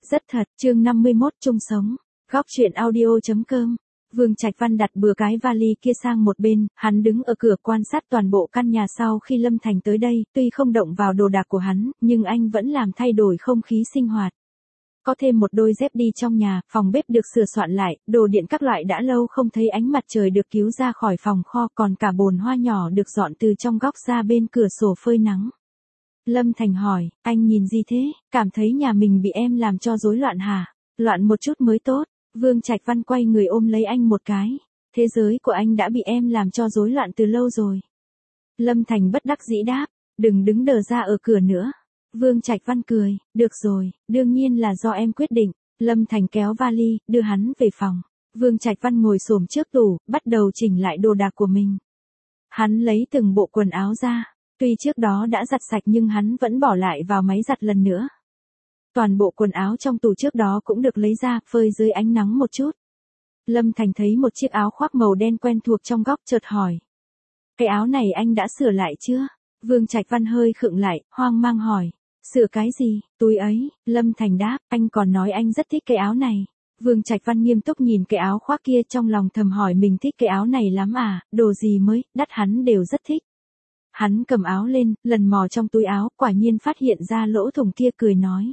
Rất thật, chương 51 chung sống. Góc truyện audio.com. Vương Trạch Văn đặt bừa cái vali kia sang một bên, hắn đứng ở cửa quan sát toàn bộ căn nhà sau khi Lâm Thành tới đây, tuy không động vào đồ đạc của hắn, nhưng anh vẫn làm thay đổi không khí sinh hoạt. Có thêm một đôi dép đi trong nhà, phòng bếp được sửa soạn lại, đồ điện các loại đã lâu không thấy ánh mặt trời được cứu ra khỏi phòng kho, còn cả bồn hoa nhỏ được dọn từ trong góc ra bên cửa sổ phơi nắng. Lâm Thành hỏi, anh nhìn gì thế, cảm thấy nhà mình bị em làm cho rối loạn hả? Loạn một chút mới tốt. Vương Trạch Văn quay người ôm lấy anh một cái. Thế giới của anh đã bị em làm cho rối loạn từ lâu rồi. Lâm Thành bất đắc dĩ đáp, đừng đứng đờ ra ở cửa nữa. Vương Trạch Văn cười, được rồi, đương nhiên là do em quyết định. Lâm Thành kéo vali, đưa hắn về phòng. Vương Trạch Văn ngồi xổm trước tủ, bắt đầu chỉnh lại đồ đạc của mình. Hắn lấy từng bộ quần áo ra. Tuy trước đó đã giặt sạch nhưng hắn vẫn bỏ lại vào máy giặt lần nữa. Toàn bộ quần áo trong tủ trước đó cũng được lấy ra, phơi dưới ánh nắng một chút. Lâm Thành thấy một chiếc áo khoác màu đen quen thuộc trong góc chợt hỏi. Cái áo này anh đã sửa lại chưa? Vương Trạch Văn hơi khựng lại, hoang mang hỏi. Sửa cái gì? Túi ấy, Lâm Thành đáp, anh còn nói anh rất thích cái áo này. Vương Trạch Văn nghiêm túc nhìn cái áo khoác kia trong lòng thầm hỏi mình thích cái áo này lắm à, đồ gì mới, đắt hắn đều rất thích. Hắn cầm áo lên, lần mò trong túi áo, quả nhiên phát hiện ra lỗ thủng kia cười nói.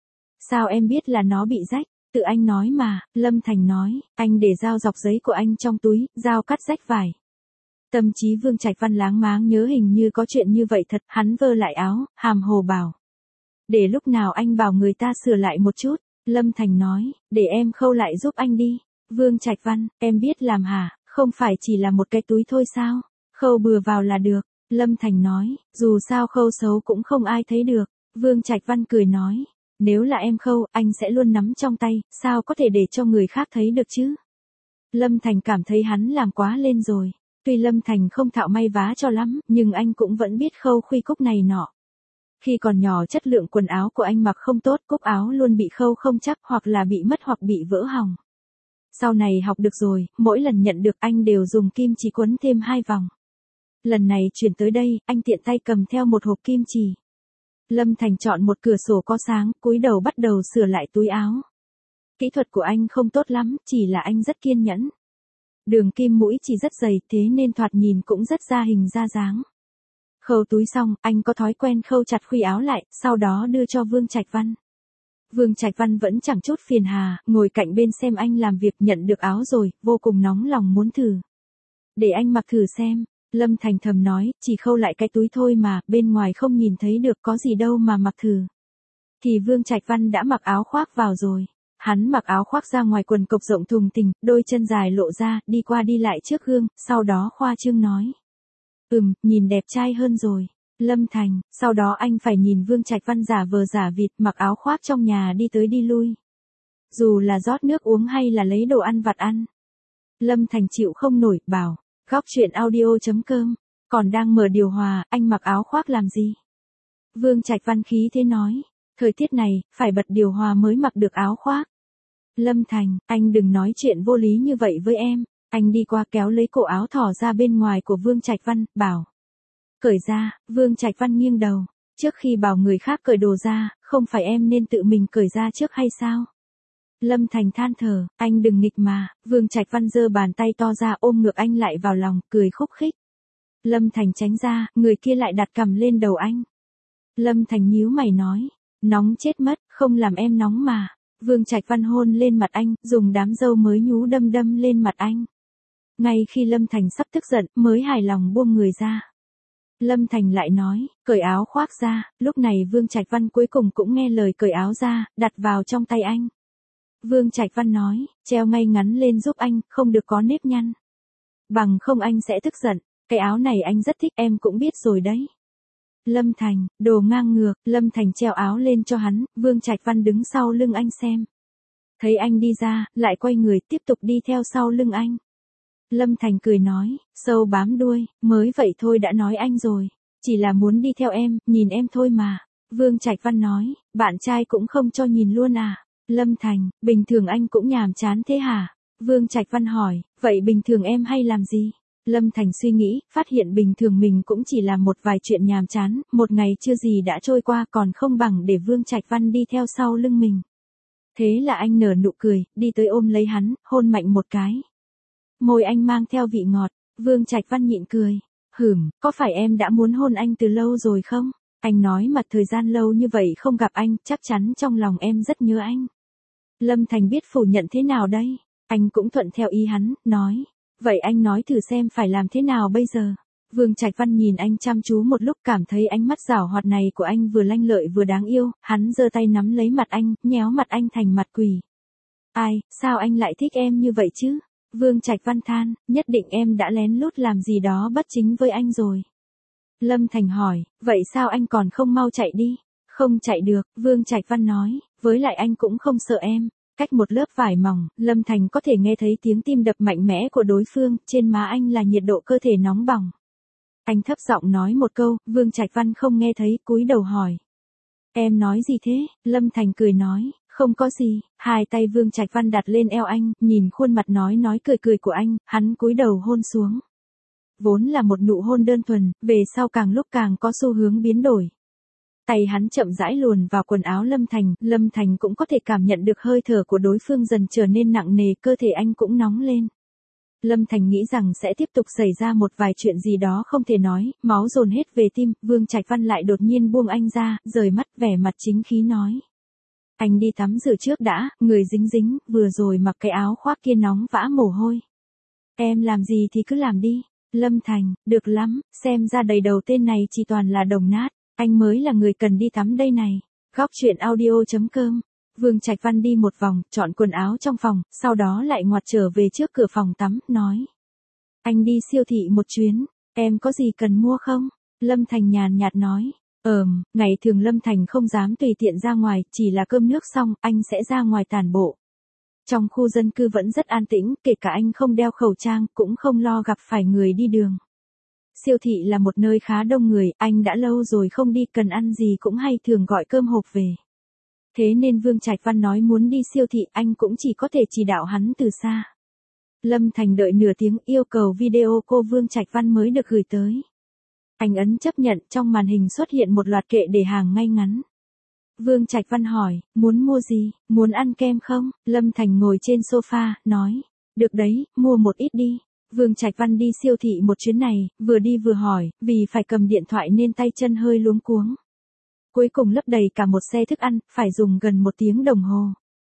Sao em biết là nó bị rách? Tự anh nói mà, Lâm Thành nói, anh để dao dọc giấy của anh trong túi, dao cắt rách vải. Tâm trí Vương Trạch Văn láng máng nhớ hình như có chuyện như vậy thật, hắn vơ lại áo, hàm hồ bảo. Để lúc nào anh bảo người ta sửa lại một chút, Lâm Thành nói, để em khâu lại giúp anh đi. Vương Trạch Văn, em biết làm hả, không phải chỉ là một cái túi thôi sao, khâu bừa vào là được. Lâm Thành nói, dù sao khâu xấu cũng không ai thấy được. Vương Trạch Văn cười nói, nếu là em khâu, anh sẽ luôn nắm trong tay, sao có thể để cho người khác thấy được chứ? Lâm Thành cảm thấy hắn làm quá lên rồi. Tuy Lâm Thành không thạo may vá cho lắm, nhưng anh cũng vẫn biết khâu khuy cúc này nọ. Khi còn nhỏ chất lượng quần áo của anh mặc không tốt, cúc áo luôn bị khâu không chắc hoặc là bị mất hoặc bị vỡ hỏng. Sau này học được rồi, mỗi lần nhận được anh đều dùng kim chỉ quấn thêm 2 vòng. Lần này chuyển tới đây, anh tiện tay cầm theo một hộp kim chỉ. Lâm Thành chọn một cửa sổ có sáng, cúi đầu bắt đầu sửa lại túi áo. Kỹ thuật của anh không tốt lắm, chỉ là anh rất kiên nhẫn. Đường kim mũi chỉ rất dày, thế nên thoạt nhìn cũng rất ra hình ra dáng. Khâu túi xong, anh có thói quen khâu chặt khuy áo lại, sau đó đưa cho Vương Trạch Văn. Vương Trạch Văn vẫn chẳng chút phiền hà, ngồi cạnh bên xem anh làm việc, nhận được áo rồi, vô cùng nóng lòng muốn thử. Để anh mặc thử xem. Lâm Thành thầm nói, chỉ khâu lại cái túi thôi mà, bên ngoài không nhìn thấy được có gì đâu mà mặc thử. Thì Vương Trạch Văn đã mặc áo khoác vào rồi. Hắn mặc áo khoác ra ngoài, quần cộc rộng thùng thình, đôi chân dài lộ ra, đi qua đi lại trước gương, sau đó khoa trương nói. Nhìn đẹp trai hơn rồi. Lâm Thành, sau đó anh phải nhìn Vương Trạch Văn giả vờ giả vịt mặc áo khoác trong nhà đi tới đi lui. Dù là rót nước uống hay là lấy đồ ăn vặt ăn. Lâm Thành chịu không nổi, bảo. Góc truyện audio.com, còn đang mở điều hòa, anh mặc áo khoác làm gì? Vương Trạch Văn khí thế nói, thời tiết này, phải bật điều hòa mới mặc được áo khoác. Lâm Thành, anh đừng nói chuyện vô lý như vậy với em. Anh đi qua kéo lấy cổ áo thỏ ra bên ngoài của Vương Trạch Văn, bảo. Cởi ra. Vương Trạch Văn nghiêng đầu, trước khi bảo người khác cởi đồ ra, không phải em nên tự mình cởi ra trước hay sao? Lâm Thành than thở, anh đừng nghịch mà. Vương Trạch Văn giơ bàn tay to ra ôm ngược anh lại vào lòng, cười khúc khích. Lâm Thành tránh ra, người kia lại đặt cằm lên đầu anh. Lâm Thành nhíu mày nói, nóng chết mất, không làm em nóng mà. Vương Trạch Văn hôn lên mặt anh, dùng đám râu mới nhú đâm lên mặt anh. Ngay khi Lâm Thành sắp tức giận, mới hài lòng buông người ra. Lâm Thành lại nói, cởi áo khoác ra. Lúc này Vương Trạch Văn cuối cùng cũng nghe lời cởi áo ra, đặt vào trong tay anh. Vương Trạch Văn nói, treo ngay ngắn lên giúp anh, không được có nếp nhăn. Bằng không anh sẽ tức giận, cái áo này anh rất thích, em cũng biết rồi đấy. Lâm Thành, đồ ngang ngược. Lâm Thành treo áo lên cho hắn, Vương Trạch Văn đứng sau lưng anh xem. Thấy anh đi ra, lại quay người tiếp tục đi theo sau lưng anh. Lâm Thành cười nói, sâu bám đuôi, mới vậy thôi đã nói anh rồi. Chỉ là muốn đi theo em, nhìn em thôi mà. Vương Trạch Văn nói, bạn trai cũng không cho nhìn luôn à? Lâm Thành, bình thường anh cũng nhàm chán thế hả? Vương Trạch Văn hỏi, vậy bình thường em hay làm gì? Lâm Thành suy nghĩ, phát hiện bình thường mình cũng chỉ làm một vài chuyện nhàm chán, một ngày chưa gì đã trôi qua còn không bằng để Vương Trạch Văn đi theo sau lưng mình. Thế là anh nở nụ cười, đi tới ôm lấy hắn, hôn mạnh một cái. Môi anh mang theo vị ngọt, Vương Trạch Văn nhịn cười. Có phải em đã muốn hôn anh từ lâu rồi không? Anh nói mà thời gian lâu như vậy không gặp anh, chắc chắn trong lòng em rất nhớ anh. Lâm Thành biết phủ nhận thế nào đây? Anh cũng thuận theo ý hắn, nói. Vậy anh nói thử xem phải làm thế nào bây giờ? Vương Trạch Văn nhìn anh chăm chú một lúc, cảm thấy ánh mắt giảo hoạt này của anh vừa lanh lợi vừa đáng yêu, hắn giơ tay nắm lấy mặt anh, nhéo mặt anh thành mặt quỷ. Ai, sao anh lại thích em như vậy chứ? Vương Trạch Văn than, nhất định em đã lén lút làm gì đó bất chính với anh rồi. Lâm Thành hỏi, vậy sao anh còn không mau chạy đi? Không chạy được, Vương Trạch Văn nói, với lại anh cũng không sợ em. Cách một lớp vải mỏng, Lâm Thành có thể nghe thấy tiếng tim đập mạnh mẽ của đối phương, trên má anh là nhiệt độ cơ thể nóng bỏng. Anh thấp giọng nói một câu, Vương Trạch Văn không nghe thấy, cúi đầu hỏi. Em nói gì thế? Lâm Thành cười nói, không có gì. Hai tay Vương Trạch Văn đặt lên eo anh, nhìn khuôn mặt nói cười của anh, hắn cúi đầu hôn xuống. Vốn là một nụ hôn đơn thuần, về sau càng lúc càng có xu hướng biến đổi. Tay hắn chậm rãi luồn vào quần áo Lâm Thành cũng có thể cảm nhận được hơi thở của đối phương dần trở nên nặng nề, cơ thể anh cũng nóng lên. Lâm Thành nghĩ rằng sẽ tiếp tục xảy ra một vài chuyện gì đó không thể nói, máu dồn hết về tim, Vương Trạch Văn lại đột nhiên buông anh ra, rời mắt vẻ mặt chính khí nói. Anh đi tắm rửa trước đã, người dính dính, vừa rồi mặc cái áo khoác kia nóng vã mồ hôi. Em làm gì thì cứ làm đi. Lâm Thành, được lắm, xem ra đầy đầu tên này chỉ toàn là đồng nát, anh mới là người cần đi tắm đây này. Góc truyện audio.com. Vương Trạch Văn đi một vòng, chọn quần áo trong phòng, sau đó lại ngoặt trở về trước cửa phòng tắm, nói. Anh đi siêu thị một chuyến, em có gì cần mua không? Lâm Thành nhàn nhạt nói. Ngày thường Lâm Thành không dám tùy tiện ra ngoài, chỉ là cơm nước xong, anh sẽ ra ngoài tản bộ. Trong khu dân cư vẫn rất an tĩnh, kể cả anh không đeo khẩu trang, cũng không lo gặp phải người đi đường. Siêu thị là một nơi khá đông người, anh đã lâu rồi không đi, cần ăn gì cũng hay thường gọi cơm hộp về. Thế nên Vương Trạch Văn nói muốn đi siêu thị, anh cũng chỉ có thể chỉ đạo hắn từ xa. Lâm Thành đợi nửa tiếng, yêu cầu video cô Vương Trạch Văn mới được gửi tới. Anh ấn chấp nhận, trong màn hình xuất hiện một loạt kệ để hàng ngay ngắn. Vương Trạch Văn hỏi, muốn mua gì, muốn ăn kem không? Lâm Thành ngồi trên sofa, nói, được đấy, mua một ít đi. Vương Trạch Văn đi siêu thị một chuyến này, vừa đi vừa hỏi, vì phải cầm điện thoại nên tay chân hơi luống cuống. Cuối cùng lấp đầy cả một xe thức ăn, phải dùng gần 1 tiếng đồng hồ.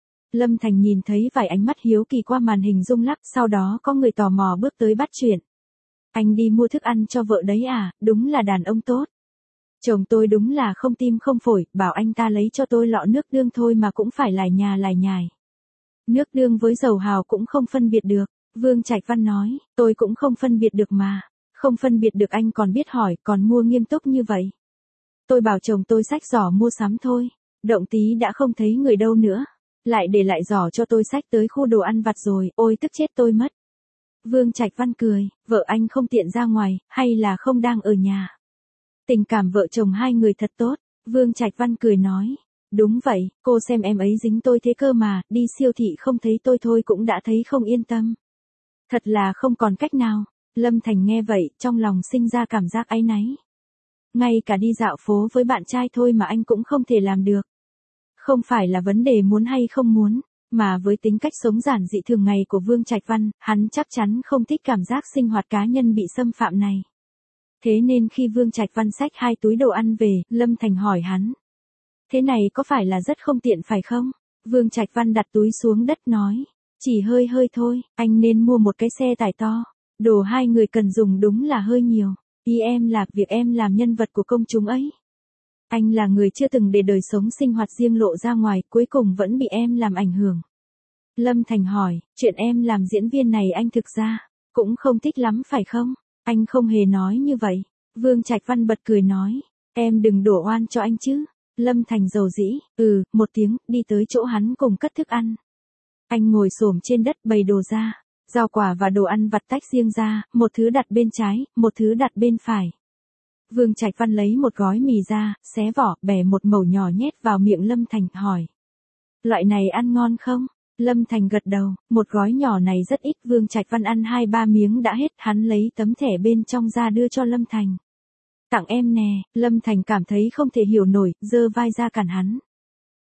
Lâm Thành nhìn thấy vài ánh mắt hiếu kỳ qua màn hình rung lắc, sau đó có người tò mò bước tới bắt chuyện. Anh đi mua thức ăn cho vợ đấy à, đúng là đàn ông tốt. Chồng tôi đúng là không tim không phổi, bảo anh ta lấy cho tôi lọ nước đương thôi mà cũng phải lải nhải. Nước đương với dầu hào cũng không phân biệt được, Vương Trạch Văn nói, tôi cũng không phân biệt được mà. Không phân biệt được anh còn biết hỏi, còn mua nghiêm túc như vậy. Tôi bảo chồng tôi xách giỏ mua sắm thôi, động tí đã không thấy người đâu nữa. Lại để lại giỏ cho tôi xách tới khu đồ ăn vặt rồi, ôi tức chết tôi mất. Vương Trạch Văn cười, vợ anh không tiện ra ngoài, hay là không đang ở nhà? Tình cảm vợ chồng hai người thật tốt, Vương Trạch Văn cười nói. Đúng vậy, cô xem em ấy dính tôi thế cơ mà, đi siêu thị không thấy tôi thôi cũng đã thấy không yên tâm. Thật là không còn cách nào. Lâm Thành nghe vậy, trong lòng sinh ra cảm giác áy náy. Ngay cả đi dạo phố với bạn trai thôi mà anh cũng không thể làm được. Không phải là vấn đề muốn hay không muốn, mà với tính cách sống giản dị thường ngày của Vương Trạch Văn, hắn chắc chắn không thích cảm giác sinh hoạt cá nhân bị xâm phạm này. Thế nên khi Vương Trạch Văn xách 2 túi đồ ăn về, Lâm Thành hỏi hắn. Thế này có phải là rất không tiện phải không? Vương Trạch Văn đặt túi xuống đất nói. Chỉ hơi thôi, anh nên mua một cái xe tải to. Đồ hai người cần dùng đúng là hơi nhiều. Ý em là việc em làm nhân vật của công chúng ấy. Anh là người chưa từng để đời sống sinh hoạt riêng lộ ra ngoài, cuối cùng vẫn bị em làm ảnh hưởng. Lâm Thành hỏi, chuyện em làm diễn viên này anh thực ra cũng không thích lắm phải không? Anh không hề nói như vậy. Vương Trạch Văn bật cười nói, em đừng đổ oan cho anh chứ. Lâm Thành dầu dĩ, một tiếng, đi tới chỗ hắn cùng cất thức ăn. Anh ngồi xổm trên đất bày đồ ra, rau quả và đồ ăn vặt tách riêng ra, một thứ đặt bên trái, một thứ đặt bên phải. Vương Trạch Văn lấy một gói mì ra, xé vỏ, bẻ một mẩu nhỏ nhét vào miệng Lâm Thành, hỏi. Loại này ăn ngon không? Lâm Thành gật đầu, một gói nhỏ này rất ít, Vương Trạch Văn ăn 2-3 miếng đã hết, hắn lấy tấm thẻ bên trong ra đưa cho Lâm Thành. Tặng em nè, Lâm Thành cảm thấy không thể hiểu nổi, giơ vai ra cản hắn.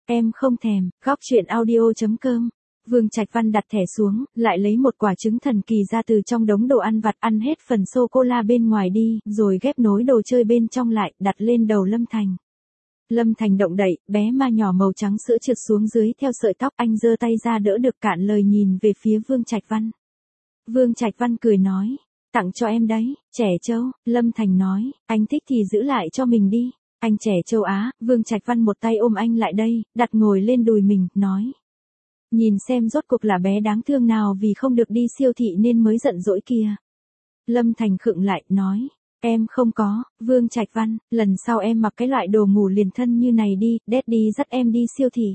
Em không thèm. Góc chuyện audio.com. Vương Trạch Văn đặt thẻ xuống, lại lấy một quả trứng thần kỳ ra từ trong đống đồ ăn vặt, ăn hết phần sô-cô-la bên ngoài đi, rồi ghép nối đồ chơi bên trong lại, đặt lên đầu Lâm Thành. Lâm Thành động đậy, bé ma nhỏ màu trắng sữa trượt xuống dưới theo sợi tóc, anh giơ tay ra đỡ được, cạn lời nhìn về phía Vương Trạch Văn. Vương Trạch Văn cười nói, tặng cho em đấy, trẻ trâu. Lâm Thành nói, anh thích thì giữ lại cho mình đi. Anh trẻ châu Á. Vương Trạch Văn một tay ôm anh lại đây, đặt ngồi lên đùi mình, nói. Nhìn xem rốt cuộc là bé đáng thương nào vì không được đi siêu thị nên mới giận dỗi kìa. Lâm Thành khựng lại, nói. Em không có. Vương Trạch Văn, lần sau em mặc cái loại đồ ngủ liền thân như này đi, Daddy dắt em đi siêu thị.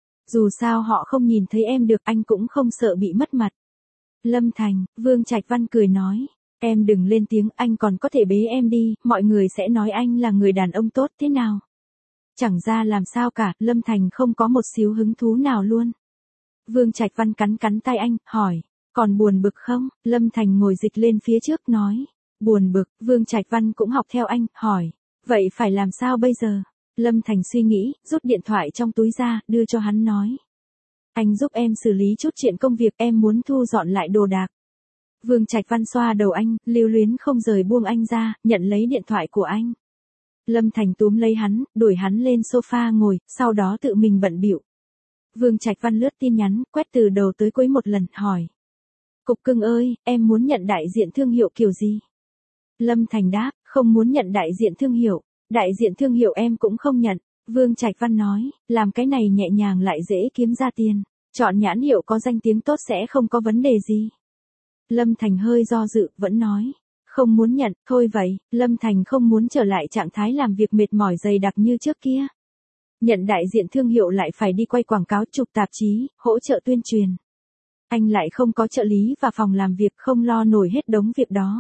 Dù sao họ không nhìn thấy em được, anh cũng không sợ bị mất mặt. Lâm Thành. Vương Trạch Văn cười nói. Em đừng lên tiếng, anh còn có thể bế em đi, mọi người sẽ nói anh là người đàn ông tốt thế nào. Chẳng ra làm sao cả. Lâm Thành không có một xíu hứng thú nào luôn. Vương Trạch Văn cắn cắn tay anh, hỏi, còn buồn bực không? Lâm Thành ngồi dịch lên phía trước, nói, buồn bực. Vương Trạch Văn cũng học theo anh, hỏi, vậy phải làm sao bây giờ? Lâm Thành suy nghĩ, rút điện thoại trong túi ra, đưa cho hắn, nói, anh giúp em xử lý chút chuyện công việc, em muốn thu dọn lại đồ đạc. Vương Trạch Văn xoa đầu anh, lưu luyến không rời buông anh ra, nhận lấy điện thoại của anh. Lâm Thành túm lấy hắn, đuổi hắn lên sofa ngồi, sau đó tự mình bận bịu. Vương Trạch Văn lướt tin nhắn, quét từ đầu tới cuối một lần, hỏi. Cục cưng ơi, em muốn nhận đại diện thương hiệu kiểu gì? Lâm Thành đáp, không muốn nhận đại diện thương hiệu. Đại diện thương hiệu em cũng không nhận. Vương Trạch Văn nói, làm cái này nhẹ nhàng lại dễ kiếm ra tiền. Chọn nhãn hiệu có danh tiếng tốt sẽ không có vấn đề gì. Lâm Thành hơi do dự, vẫn nói. Không muốn nhận, thôi vậy. Lâm Thành không muốn trở lại trạng thái làm việc mệt mỏi dày đặc như trước kia. Nhận đại diện thương hiệu lại phải đi quay quảng cáo, chụp tạp chí, hỗ trợ tuyên truyền. Anh lại không có trợ lý và phòng làm việc, không lo nổi hết đống việc đó.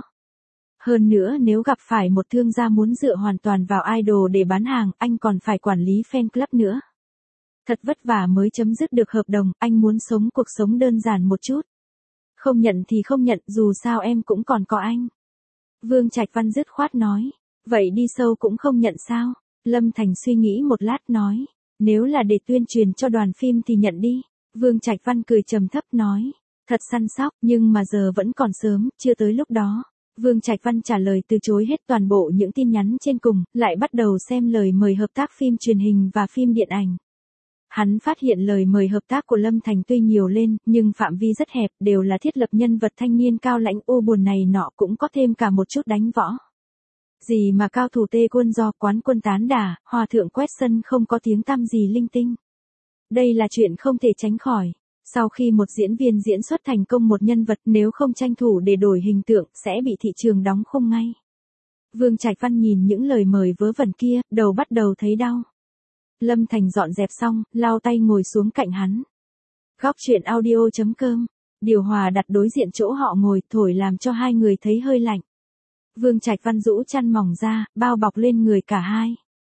Hơn nữa nếu gặp phải một thương gia muốn dựa hoàn toàn vào idol để bán hàng, anh còn phải quản lý fan club nữa. Thật vất vả mới chấm dứt được hợp đồng, anh muốn sống cuộc sống đơn giản một chút. Không nhận thì không nhận, dù sao em cũng còn có anh. Vương Trạch Văn dứt khoát nói. Vậy đi sâu cũng không nhận sao? Lâm Thành suy nghĩ một lát, nói. Nếu là để tuyên truyền cho đoàn phim thì nhận đi. Vương Trạch Văn cười trầm thấp, nói. Thật săn sóc, nhưng mà giờ vẫn còn sớm, chưa tới lúc đó. Vương Trạch Văn trả lời từ chối hết toàn bộ những tin nhắn trên cùng, lại bắt đầu xem lời mời hợp tác phim truyền hình và phim điện ảnh. Hắn phát hiện lời mời hợp tác của Lâm Thành tuy nhiều lên, nhưng phạm vi rất hẹp, đều là thiết lập nhân vật thanh niên cao lãnh u buồn này nọ, cũng có thêm cả một chút đánh võ. Gì mà cao thủ tê quân do, quán quân tán đả, hòa thượng quét sân không có tiếng tăm gì linh tinh. Đây là chuyện không thể tránh khỏi. Sau khi một diễn viên diễn xuất thành công một nhân vật, nếu không tranh thủ để đổi hình tượng, sẽ bị thị trường đóng khung ngay. Vương Trạch Văn nhìn những lời mời vớ vẩn kia, đầu bắt đầu thấy đau. Lâm Thành dọn dẹp xong, lau tay ngồi xuống cạnh hắn. Góc chuyện audio.com. Điều hòa đặt đối diện chỗ họ ngồi, thổi làm cho hai người thấy hơi lạnh. Vương Trạch Văn rũ chăn mỏng ra, bao bọc lên người cả hai.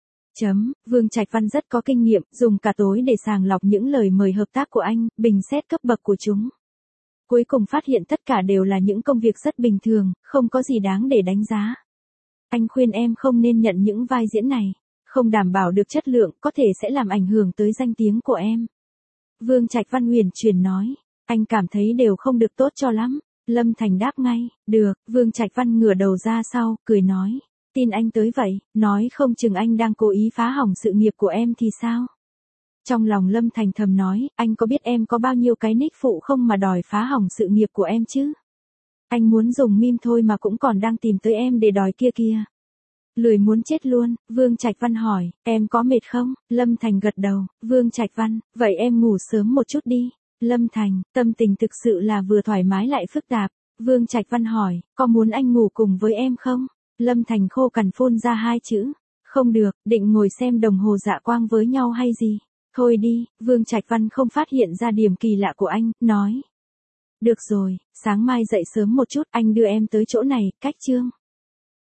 Vương Trạch Văn rất có kinh nghiệm, dùng cả tối để sàng lọc những lời mời hợp tác của anh, bình xét cấp bậc của chúng. Cuối cùng phát hiện tất cả đều là những công việc rất bình thường, không có gì đáng để đánh giá. Anh khuyên em không nên nhận những vai diễn này, không đảm bảo được chất lượng, có thể sẽ làm ảnh hưởng tới danh tiếng của em. Vương Trạch Văn huyền chuyển nói, anh cảm thấy đều không được tốt cho lắm. Lâm Thành đáp ngay, được. Vương Trạch Văn ngửa đầu ra sau, cười nói, tin anh tới vậy, nói không chừng anh đang cố ý phá hỏng sự nghiệp của em thì sao? Trong lòng Lâm Thành thầm nói, anh có biết em có bao nhiêu cái nick phụ không mà đòi phá hỏng sự nghiệp của em chứ? Anh muốn dùng meme thôi mà cũng còn đang tìm tới em để đòi kia kìa. Lười muốn chết luôn. Vương Trạch Văn hỏi, em có mệt không? Lâm Thành gật đầu. Vương Trạch Văn, vậy em ngủ sớm một chút đi. Lâm Thành, tâm tình thực sự là vừa thoải mái lại phức tạp. Vương Trạch Văn hỏi, có muốn anh ngủ cùng với em không? Lâm Thành khô cằn phun ra hai chữ. Không được, định ngồi xem đồng hồ dạ quang với nhau hay gì? Thôi đi. Vương Trạch Văn không phát hiện ra điểm kỳ lạ của anh, nói. Được rồi, sáng mai dậy sớm một chút, anh đưa em tới chỗ này, cách Chương.